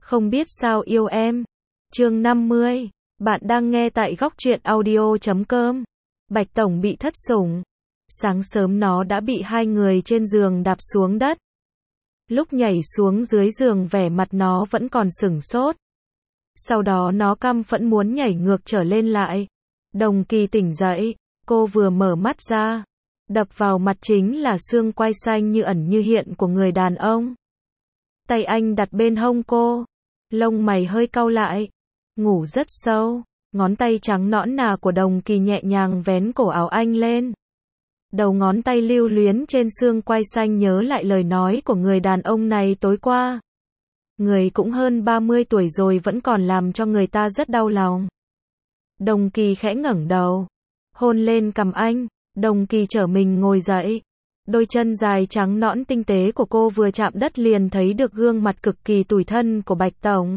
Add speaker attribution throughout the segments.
Speaker 1: Không biết sao yêu em. Chương 50. Bạn đang nghe tại góc truyện audio.com. Bạch Tổng bị thất sủng. Sáng sớm nó đã bị hai người trên giường đạp xuống đất. Lúc nhảy xuống dưới giường vẻ mặt nó vẫn còn sửng sốt. Sau đó nó căm phẫn muốn nhảy ngược trở lên lại. Đồng Kỳ tỉnh dậy, cô vừa mở mắt ra. Đập vào mặt chính là xương quai xanh như ẩn như hiện của người đàn ông. Tay anh đặt bên hông cô. Lông mày hơi cau lại. Ngủ rất sâu. Ngón tay trắng nõn nà của Đồng Kỳ nhẹ nhàng vén cổ áo anh lên. Đầu ngón tay lưu luyến trên xương quai xanh nhớ lại lời nói của người đàn ông này tối qua. Người cũng hơn 30 tuổi rồi vẫn còn làm cho người ta rất đau lòng. Đồng Kỳ khẽ ngẩng đầu. Hôn lên cằm anh. Đồng Kỳ trở mình ngồi dậy. Đôi chân dài trắng nõn tinh tế của cô vừa chạm đất liền thấy được gương mặt cực kỳ tủi thân của Bạch Tổng.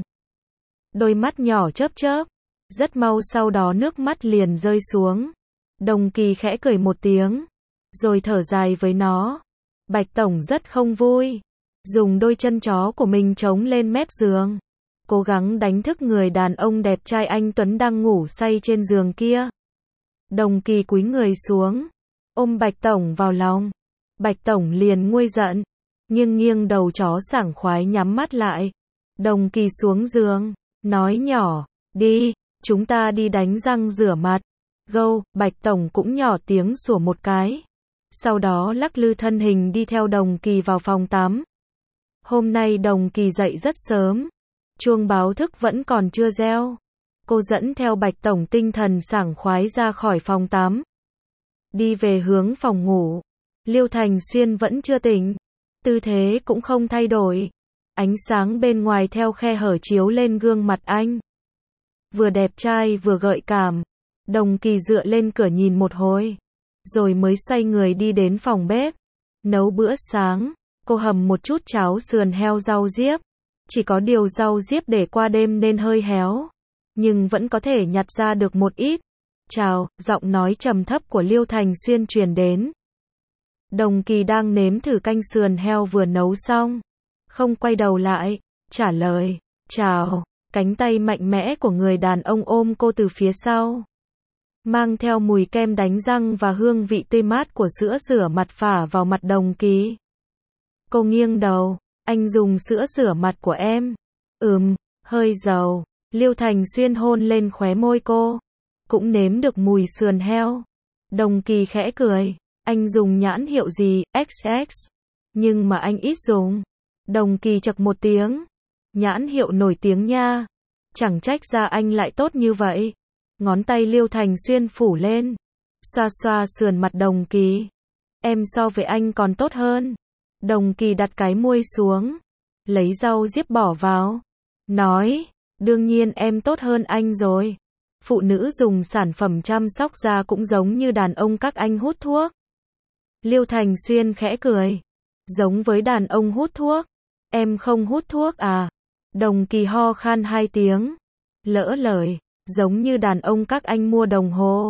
Speaker 1: Đôi mắt nhỏ chớp chớp. Rất mau sau đó nước mắt liền rơi xuống. Đồng Kỳ khẽ cười một tiếng. Rồi thở dài với nó. Bạch Tổng rất không vui. Dùng đôi chân chó của mình chống lên mép giường. Cố gắng đánh thức người đàn ông đẹp trai anh Tuấn đang ngủ say trên giường kia. Đồng Kỳ cúi người xuống. Ôm Bạch Tổng vào lòng. Bạch Tổng liền nguôi giận. Nghiêng nghiêng đầu chó sảng khoái nhắm mắt lại. Đồng Kỳ xuống giường. Nói nhỏ. Đi, chúng ta đi đánh răng rửa mặt. Gâu, Bạch Tổng cũng nhỏ tiếng sủa một cái. Sau đó lắc lư thân hình đi theo Đồng Kỳ vào phòng tắm. Hôm nay Đồng Kỳ dậy rất sớm. Chuông báo thức vẫn còn chưa reo. Cô dẫn theo Bạch Tổng tinh thần sảng khoái ra khỏi phòng tắm. Đi về hướng phòng ngủ. Liêu Thành Xuyên vẫn chưa tỉnh. Tư thế cũng không thay đổi. Ánh sáng bên ngoài theo khe hở chiếu lên gương mặt anh. Vừa đẹp trai vừa gợi cảm. Đồng Kỳ dựa lên cửa nhìn một hồi. Rồi mới xoay người đi đến phòng bếp. Nấu bữa sáng. Cô hầm một chút cháo sườn heo rau diếp. Chỉ có điều rau diếp để qua đêm nên hơi héo. Nhưng vẫn có thể nhặt ra được một ít. Chào, giọng nói trầm thấp của Liêu Thành Xuyên truyền đến. Đồng Kỳ đang nếm thử canh sườn heo vừa nấu xong. Không quay đầu lại, trả lời. Chào, cánh tay mạnh mẽ của người đàn ông ôm cô từ phía sau. Mang theo mùi kem đánh răng và hương vị tươi mát của sữa rửa mặt phả vào mặt Đồng Kỳ. Cô nghiêng đầu. Anh dùng sữa rửa mặt của em. Hơi dầu. Liêu Thành Xuyên hôn lên khóe môi cô. Cũng nếm được mùi sườn heo. Đồng Kỳ khẽ cười. Anh dùng nhãn hiệu gì, XX. Nhưng mà anh ít dùng. Đồng Kỳ chậc một tiếng. Nhãn hiệu nổi tiếng nha. Chẳng trách ra anh lại tốt như vậy. Ngón tay Liêu Thành Xuyên phủ lên. Xoa xoa sườn mặt Đồng Kỳ. Em so với anh còn tốt hơn. Đồng Kỳ đặt cái muôi xuống. Lấy rau diếp bỏ vào. Nói. Đương nhiên em tốt hơn anh rồi. Phụ nữ dùng sản phẩm chăm sóc da cũng giống như đàn ông các anh hút thuốc. Liêu Thành Xuyên khẽ cười. Giống với đàn ông hút thuốc. Em không hút thuốc à? Đồng Kỳ ho khan hai tiếng. Lỡ lời. Giống như đàn ông các anh mua đồng hồ.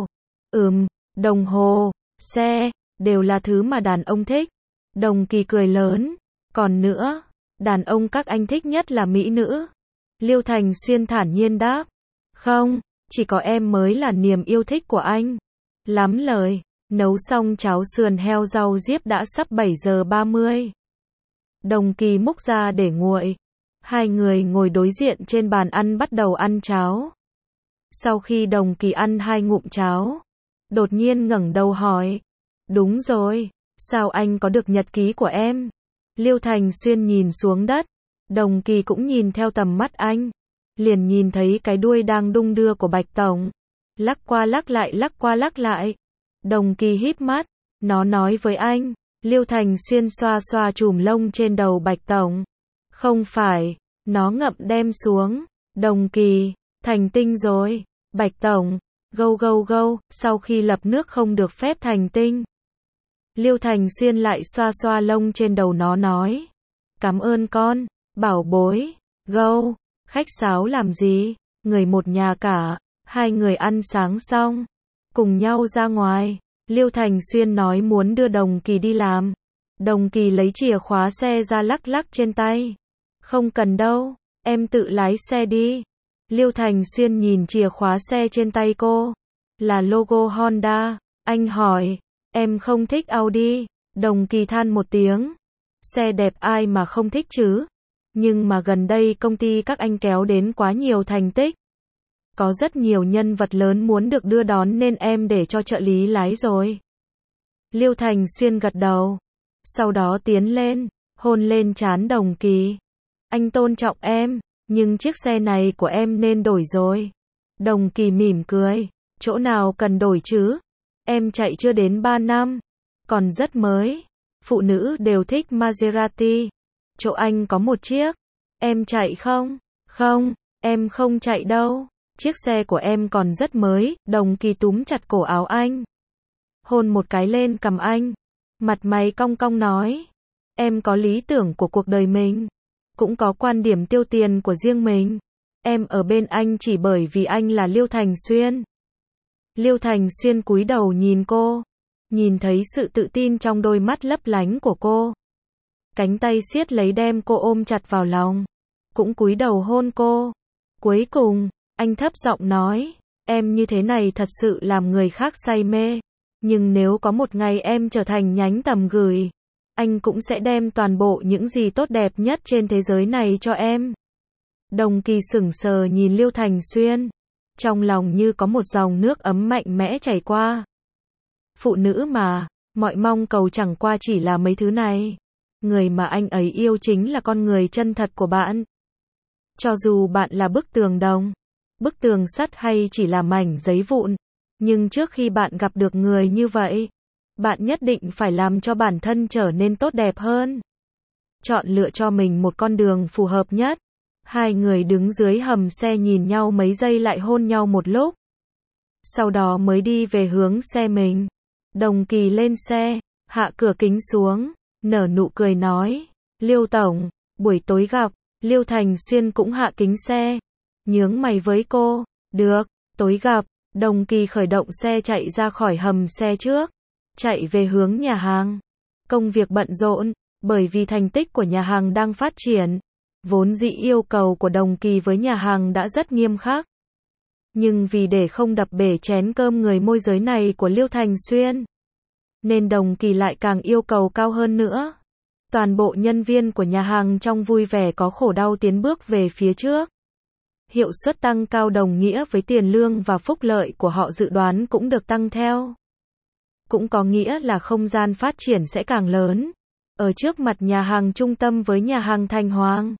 Speaker 1: Đồng hồ, xe, đều là thứ mà đàn ông thích. Đồng Kỳ cười lớn. Còn nữa, đàn ông các anh thích nhất là mỹ nữ. Liêu Thành Xuyên thản nhiên đáp. Không, chỉ có em mới là niềm yêu thích của anh. Lắm lời. Nấu xong cháo sườn heo rau diếp đã sắp 7 giờ 30. Đồng Kỳ múc ra để nguội. Hai người ngồi đối diện trên bàn ăn bắt đầu ăn cháo. Sau khi Đồng Kỳ ăn 2 ngụm cháo, đột nhiên ngẩng đầu hỏi. Đúng rồi, sao anh có được nhật ký của em? Liêu Thành Xuyên nhìn xuống đất. Đồng Kỳ cũng nhìn theo tầm mắt anh. Liền nhìn thấy cái đuôi đang đung đưa của Bạch Tổng. Lắc qua lắc lại lắc qua lắc lại. Đồng Kỳ híp mắt. Nó nói với anh. Liêu Thành Xuyên xoa xoa chùm lông trên đầu Bạch Tổng. Không phải. Nó ngậm đem xuống. Đồng Kỳ. Thành tinh rồi. Bạch Tổng. Gâu gâu gâu. Sau khi lập nước không được phép thành tinh. Liêu Thành Xuyên lại xoa xoa lông trên đầu nó nói. Cảm ơn con. Bảo bối. Gâu. Khách sáo làm gì? Người một nhà cả. Hai người ăn sáng xong. Cùng nhau ra ngoài. Liêu Thành Xuyên nói muốn đưa Đồng Kỳ đi làm. Đồng Kỳ lấy chìa khóa xe ra lắc lắc trên tay. Không cần đâu. Em tự lái xe đi. Liêu Thành Xuyên nhìn chìa khóa xe trên tay cô. Là logo Honda. Anh hỏi, em không thích Audi. Đồng Kỳ than một tiếng. Xe đẹp ai mà không thích chứ. Nhưng mà gần đây công ty các anh kéo đến quá nhiều thành tích. Có rất nhiều nhân vật lớn muốn được đưa đón nên em để cho trợ lý lái rồi. Liêu Thành Xuyên gật đầu. Sau đó tiến lên, hôn lên trán Đồng Kỳ. Anh tôn trọng em, nhưng chiếc xe này của em nên đổi rồi. Đồng Kỳ mỉm cười. Chỗ nào cần đổi chứ? Em chạy chưa đến 3 năm. Còn rất mới. Phụ nữ đều thích Maserati. Chỗ anh có một chiếc. Em chạy không? Không, em không chạy đâu. Chiếc xe của em còn rất mới. Đồng Kỳ túm chặt cổ áo anh. Hôn một cái lên cằm anh. Mặt mày cong cong nói. Em có lý tưởng của cuộc đời mình. Cũng có quan điểm tiêu tiền của riêng mình. Em ở bên anh chỉ bởi vì anh là Liêu Thành Xuyên. Liêu Thành Xuyên cúi đầu nhìn cô. Nhìn thấy sự tự tin trong đôi mắt lấp lánh của cô. Cánh tay siết lấy đem cô ôm chặt vào lòng. Cũng cúi đầu hôn cô. Cuối cùng, anh thấp giọng nói. Em như thế này thật sự làm người khác say mê. Nhưng nếu có một ngày em trở thành nhánh tầm gửi, anh cũng sẽ đem toàn bộ những gì tốt đẹp nhất trên thế giới này cho em. Đồng Kỳ sững sờ nhìn Liêu Thành Xuyên. Trong lòng như có một dòng nước ấm mạnh mẽ chảy qua. Phụ nữ mà, mọi mong cầu chẳng qua chỉ là mấy thứ này. Người mà anh ấy yêu chính là con người chân thật của bạn. Cho dù bạn là bức tường đồng, bức tường sắt hay chỉ là mảnh giấy vụn. Nhưng trước khi bạn gặp được người như vậy, bạn nhất định phải làm cho bản thân trở nên tốt đẹp hơn. Chọn lựa cho mình một con đường phù hợp nhất. Hai người đứng dưới hầm xe nhìn nhau mấy giây lại hôn nhau một lúc. Sau đó mới đi về hướng xe mình. Đồng Kỳ lên xe, hạ cửa kính xuống, nở nụ cười nói. Liêu Tổng, buổi tối gặp. Liêu Thành Xuyên cũng hạ kính xe. Nhướng mày với cô. Được, tối gặp. Đồng Kỳ khởi động xe chạy ra khỏi hầm xe trước. Chạy về hướng nhà hàng. Công việc bận rộn, bởi vì thành tích của nhà hàng đang phát triển. Vốn dĩ yêu cầu của Đồng Kỳ với nhà hàng đã rất nghiêm khắc. Nhưng vì để không đập bể chén cơm người môi giới này của Liêu Thành Xuyên, nên Đồng Kỳ lại càng yêu cầu cao hơn nữa. Toàn bộ nhân viên của nhà hàng trong vui vẻ có khổ đau tiến bước về phía trước. Hiệu suất tăng cao đồng nghĩa với tiền lương và phúc lợi của họ dự đoán cũng được tăng theo. Cũng có nghĩa là không gian phát triển sẽ càng lớn. Ở trước mặt nhà hàng trung tâm với nhà hàng Thành Hoàng,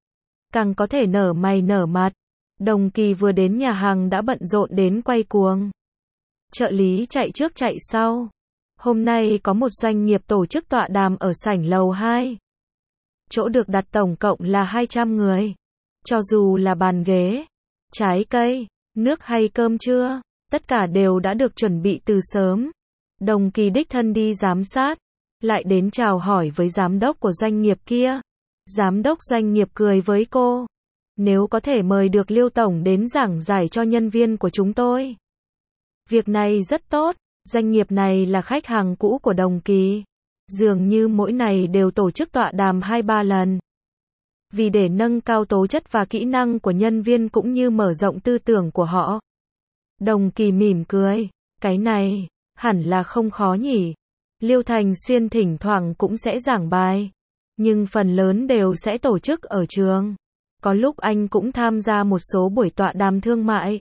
Speaker 1: càng có thể nở mày nở mặt. Đồng Kỳ vừa đến nhà hàng đã bận rộn đến quay cuồng. Trợ lý chạy trước chạy sau. Hôm nay có một doanh nghiệp tổ chức tọa đàm ở sảnh lầu 2. Chỗ được đặt tổng cộng là 200 người. Cho dù là bàn ghế, trái cây, nước hay cơm trưa, tất cả đều đã được chuẩn bị từ sớm. Đồng Kỳ đích thân đi giám sát, lại đến chào hỏi với giám đốc của doanh nghiệp kia. Giám đốc doanh nghiệp cười với cô. Nếu có thể mời được Liêu Tổng đến giảng giải cho nhân viên của chúng tôi. Việc này rất tốt, doanh nghiệp này là khách hàng cũ của Đồng Kỳ. Dường như mỗi ngày đều tổ chức tọa đàm 2-3 lần. Vì để nâng cao tố chất và kỹ năng của nhân viên cũng như mở rộng tư tưởng của họ. Đồng Kỳ mỉm cười. Cái này, hẳn là không khó nhỉ. Liêu Thành Xuyên thỉnh thoảng cũng sẽ giảng bài. Nhưng phần lớn đều sẽ tổ chức ở trường. Có lúc anh cũng tham gia một số buổi tọa đàm thương mại.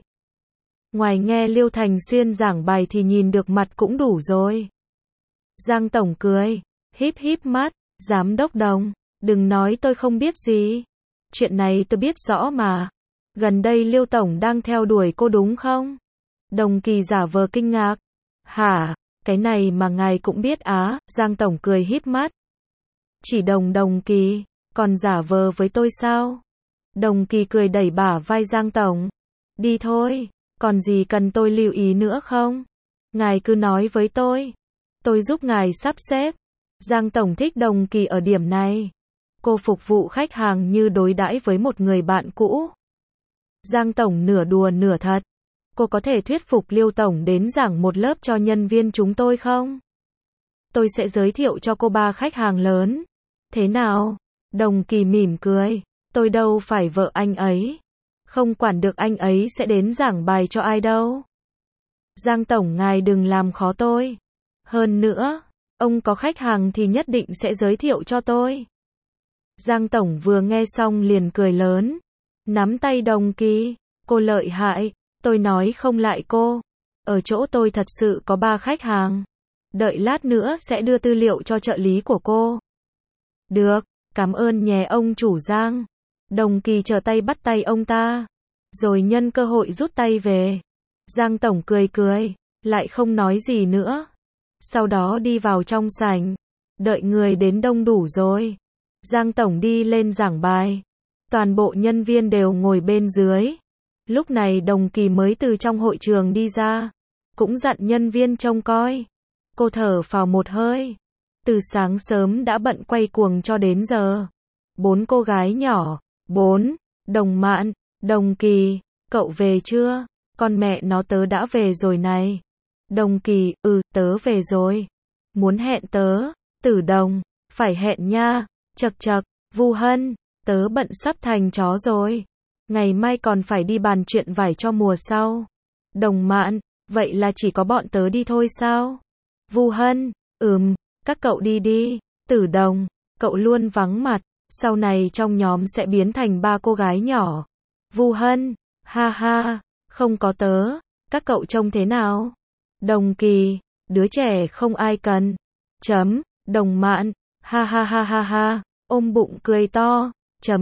Speaker 1: Ngoài nghe Liêu Thành Xuyên giảng bài thì nhìn được mặt cũng đủ rồi. Giang Tổng cười, híp híp mắt. Giám đốc Đồng, đừng nói tôi không biết gì. Chuyện này tôi biết rõ mà. Gần đây Liêu Tổng đang theo đuổi cô đúng không? Đồng Kỳ giả vờ kinh ngạc. Hả, cái này mà ngài cũng biết á? Giang Tổng cười híp mắt. Chỉ Đồng Kỳ, còn giả vờ với tôi sao? Đồng Kỳ cười đẩy bả vai Giang Tổng. Đi thôi, còn gì cần tôi lưu ý nữa không? Ngài cứ nói với tôi giúp ngài sắp xếp. Giang Tổng thích Đồng Kỳ ở điểm này. Cô phục vụ khách hàng như đối đãi với một người bạn cũ. Giang Tổng nửa đùa nửa thật. Cô có thể thuyết phục Liêu Tổng đến giảng một lớp cho nhân viên chúng tôi không? Tôi sẽ giới thiệu cho cô 3 khách hàng lớn. Thế nào? Đồng Kỳ mỉm cười. tôi đâu phải vợ anh ấy. Không quản được anh ấy sẽ đến giảng bài cho ai đâu. Giang tổng ngài đừng làm khó tôi. Hơn nữa, ông có khách hàng thì nhất định sẽ giới thiệu cho tôi. Giang tổng vừa nghe xong liền cười lớn. Nắm tay Đồng Kỳ, cô lợi hại, tôi nói không lại cô. Ở chỗ tôi thật sự có 3 khách hàng. Đợi lát nữa sẽ đưa tư liệu cho trợ lý của cô. Được, cảm ơn nhé ông chủ Giang. Đồng Kỳ trở tay bắt tay ông ta, rồi nhân cơ hội rút tay về. Giang tổng cười cười, lại không nói gì nữa. Sau đó đi vào trong sảnh, đợi người đến đông đủ rồi. Giang tổng đi lên giảng bài. Toàn bộ nhân viên đều ngồi bên dưới. Lúc này Đồng Kỳ mới từ trong hội trường đi ra, cũng dặn nhân viên trông coi. Cô thở phào một hơi. Từ sáng sớm đã bận quay cuồng cho đến giờ. 4 cô gái nhỏ. 4. Đồng Mạn, Đồng Kỳ, cậu về chưa? Con mẹ nó tớ đã về rồi này. Đồng Kỳ, tớ về rồi. Muốn hẹn tớ? Tử Đồng, phải hẹn nha. Chậc chậc, Vu Hân, tớ bận sắp thành chó rồi. Ngày mai còn phải đi bàn chuyện vải cho mùa sau. Đồng Mạn, vậy là chỉ có bọn tớ đi thôi sao? Vu Hân, các cậu đi đi. Tử Đồng, cậu luôn vắng mặt, sau này trong nhóm sẽ biến thành 3 cô gái nhỏ. Vu Hân, ha ha, không có tớ, các cậu trông thế nào? Đồng Kỳ, đứa trẻ không ai cần. Đồng Mạn, ha ha ha ha ha, ôm bụng cười to.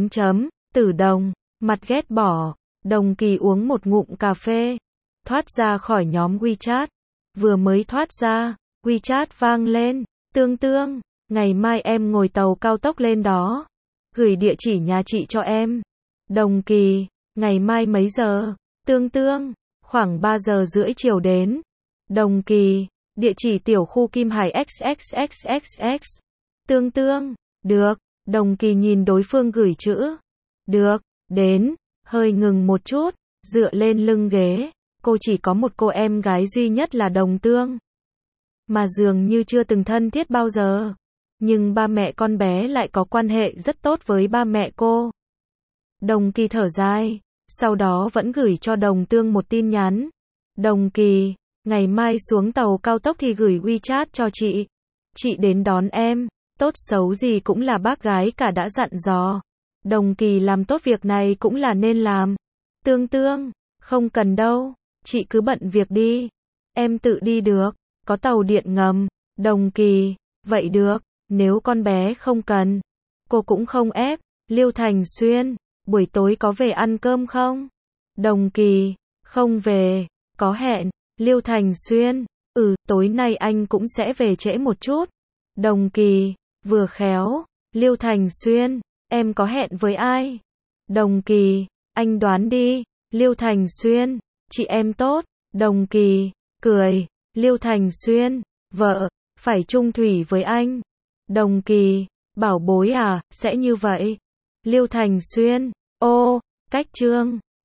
Speaker 1: Tử Đồng, mặt ghét bỏ. Đồng Kỳ uống một ngụm cà phê, thoát ra khỏi nhóm WeChat. Vừa mới thoát ra, WeChat vang lên. Tương Tương, ngày mai em ngồi tàu cao tốc lên đó. Gửi địa chỉ nhà chị cho em. Đồng Kỳ, ngày mai mấy giờ? Tương Tương, khoảng 3 giờ rưỡi chiều đến. Đồng Kỳ, địa chỉ tiểu khu Kim Hải XXXXX. Tương Tương, được. Đồng Kỳ nhìn đối phương gửi chữ. Được, đến, hơi ngừng một chút, dựa lên lưng ghế. Cô chỉ có một cô em gái duy nhất là Đồng Tương, mà dường như chưa từng thân thiết bao giờ. Nhưng ba mẹ con bé lại có quan hệ rất tốt với ba mẹ cô. Đồng Kỳ thở dài, sau đó vẫn gửi cho Đồng Tương một tin nhắn. Đồng Kỳ, ngày mai xuống tàu cao tốc thì gửi WeChat cho chị. Chị đến đón em, tốt xấu gì cũng là bác gái cả đã dặn dò. Đồng Kỳ làm tốt việc này cũng là nên làm. Tương Tương, không cần đâu, chị cứ bận việc đi. Em tự đi được, có tàu điện ngầm. Đồng Kỳ, vậy được, nếu con bé không cần, cô cũng không ép. Liêu Thành Xuyên, buổi tối có về ăn cơm không? Đồng Kỳ, không về, có hẹn. Liêu Thành Xuyên, tối nay anh cũng sẽ về trễ một chút. Đồng Kỳ, vừa khéo. Liêu Thành Xuyên, em có hẹn với ai? Đồng Kỳ, anh đoán đi. Liêu Thành Xuyên, chị em tốt. Đồng Kỳ, cười. Liêu Thành Xuyên, vợ, phải chung thủy với anh. Đồng Kỳ, bảo bối à, sẽ như vậy. Liêu Thành Xuyên, cách chương.